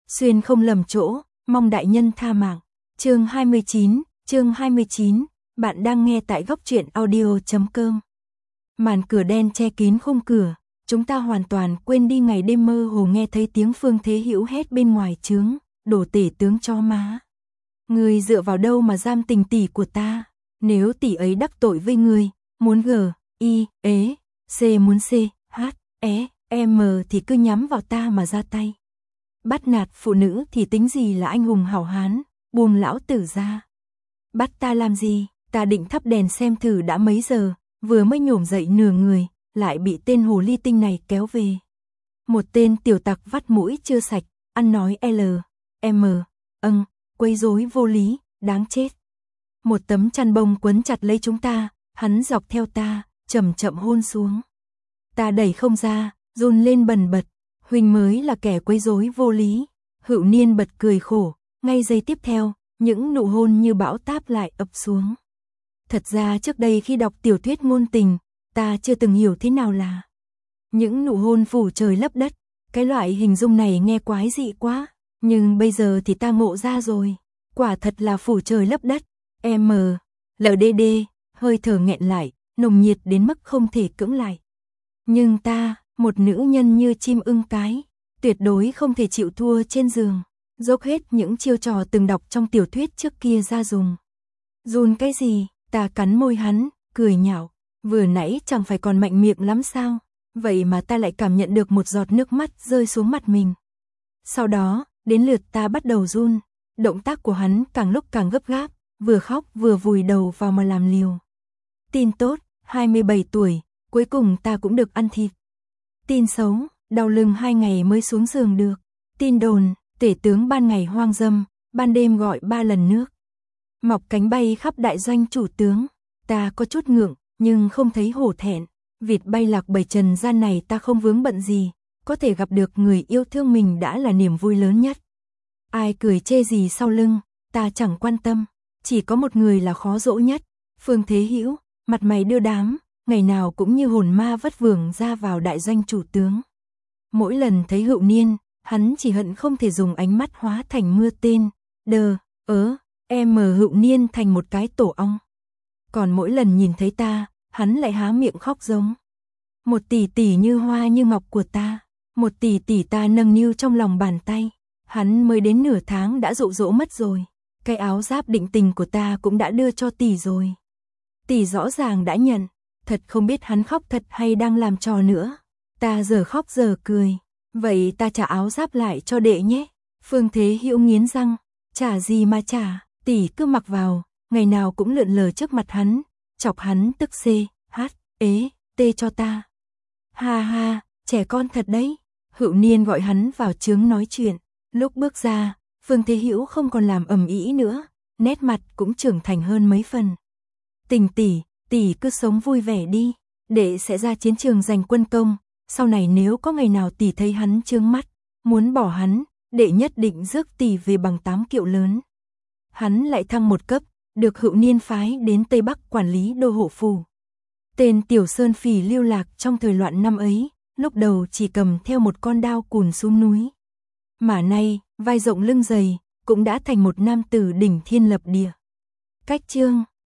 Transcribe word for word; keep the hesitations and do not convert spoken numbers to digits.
xuyên không lầm chỗ, mong đại nhân tha mạng. Chương hai mươi chín, chương hai mươi chín, bạn đang nghe tại góc truyện audio chấm com. Màn cửa đen che kín khung cửa, chúng ta hoàn toàn quên đi ngày đêm mơ hồ nghe thấy tiếng Phương Thế Hữu hét bên ngoài trướng, đổ tể tướng cho má. Người dựa vào đâu mà giam tình tỷ của ta, nếu tỷ ấy đắc tội với người, muốn g, i, ế, c muốn c, h, e, m thì cứ nhắm vào ta mà ra tay. Bắt nạt phụ nữ thì tính gì là anh hùng hảo hán, buông lão tử ra. Bắt ta làm gì, ta định thắp đèn xem thử đã mấy giờ, vừa mới nhổm dậy nửa người, lại bị tên hồ ly tinh này kéo về. Một tên tiểu tặc vắt mũi chưa sạch, ăn nói L, M, âng, quấy rối vô lý, đáng chết. Một tấm chăn bông quấn chặt lấy chúng ta, hắn dọc theo ta, chậm chậm hôn xuống. Ta đẩy không ra, run lên bần bật, huynh mới là kẻ quấy rối vô lý. Hữu Niên bật cười khổ, ngay giây tiếp theo, những nụ hôn như bão táp lại ập xuống. Thật ra trước đây khi đọc tiểu thuyết ngôn tình, ta chưa từng hiểu thế nào là những nụ hôn phủ trời lấp đất, cái loại hình dung này nghe quái dị quá, nhưng bây giờ thì ta ngộ ra rồi, quả thật là phủ trời lấp đất. M, lờ đê đê, hơi thở nghẹn lại, nồng nhiệt đến mức không thể cưỡng lại. Nhưng ta, một nữ nhân như chim ưng cái, tuyệt đối không thể chịu thua trên giường, dốc hết những chiêu trò từng đọc trong tiểu thuyết trước kia ra dùng. Run cái gì, ta cắn môi hắn, cười nhạo, vừa nãy chẳng phải còn mạnh miệng lắm sao, vậy mà ta lại cảm nhận được một giọt nước mắt rơi xuống mặt mình. Sau đó, đến lượt ta bắt đầu run, động tác của hắn càng lúc càng gấp gáp, vừa khóc vừa vùi đầu vào mà làm liều. Tin tốt, hai mươi bảy tuổi, cuối cùng ta cũng được ăn thịt. Tin xấu, đau lưng hai ngày mới xuống giường được. Tin đồn, tể tướng ban ngày hoang dâm, ban đêm gọi ba lần nước. Mọc cánh bay khắp đại doanh chủ tướng, ta có chút ngượng, nhưng không thấy hổ thẹn. Vịt bay lạc bầy trần gian này ta không vướng bận gì, có thể gặp được người yêu thương mình đã là niềm vui lớn nhất. Ai cười chê gì sau lưng, ta chẳng quan tâm, chỉ có một người là khó dỗ nhất, Phương Thế Hữu, mặt mày đưa đám, ngày nào cũng như hồn ma vất vưởng ra vào đại doanh chủ tướng. Mỗi lần thấy Hữu Niên, hắn chỉ hận không thể dùng ánh mắt hóa thành mưa tên, đờ, ớ, em mờ Hữu Niên thành một cái tổ ong. Còn mỗi lần nhìn thấy ta, hắn lại há miệng khóc giống. Một tỷ tỷ như hoa như ngọc của ta, một tỷ tỷ ta nâng niu trong lòng bàn tay, hắn mới đến nửa tháng đã dụ dỗ mất rồi. Cái áo giáp định tình của ta cũng đã đưa cho tỷ rồi. Tỷ rõ ràng đã nhận, thật không biết hắn khóc thật hay đang làm trò nữa. Ta giờ khóc giờ cười, vậy ta trả áo giáp lại cho đệ nhé. Phương Thế Hữu nghiến răng, trả gì mà trả, tỷ cứ mặc vào, ngày nào cũng lượn lờ trước mặt hắn, chọc hắn tức c, h, ế, t cho ta. Ha ha, trẻ con thật đấy. Hữu Niên gọi hắn vào trướng nói chuyện, lúc bước ra, Phương Thế Hữu không còn làm ầm ĩ nữa, nét mặt cũng trưởng thành hơn mấy phần. Tình tỷ, tỷ cứ sống vui vẻ đi, đệ sẽ ra chiến trường giành quân công, sau này nếu có ngày nào tỷ thấy hắn chướng mắt, muốn bỏ hắn, đệ nhất định rước tỷ về bằng tám kiệu lớn. Hắn lại thăng một cấp, được Hữu Niên phái đến Tây Bắc quản lý đô hộ phủ. Tên tiểu sơn phỉ lưu lạc trong thời loạn năm ấy, lúc đầu chỉ cầm theo một con đao cùn xuống núi. Mà nay, vai rộng lưng dày, cũng đã thành một nam tử đỉnh thiên lập địa. Cách chương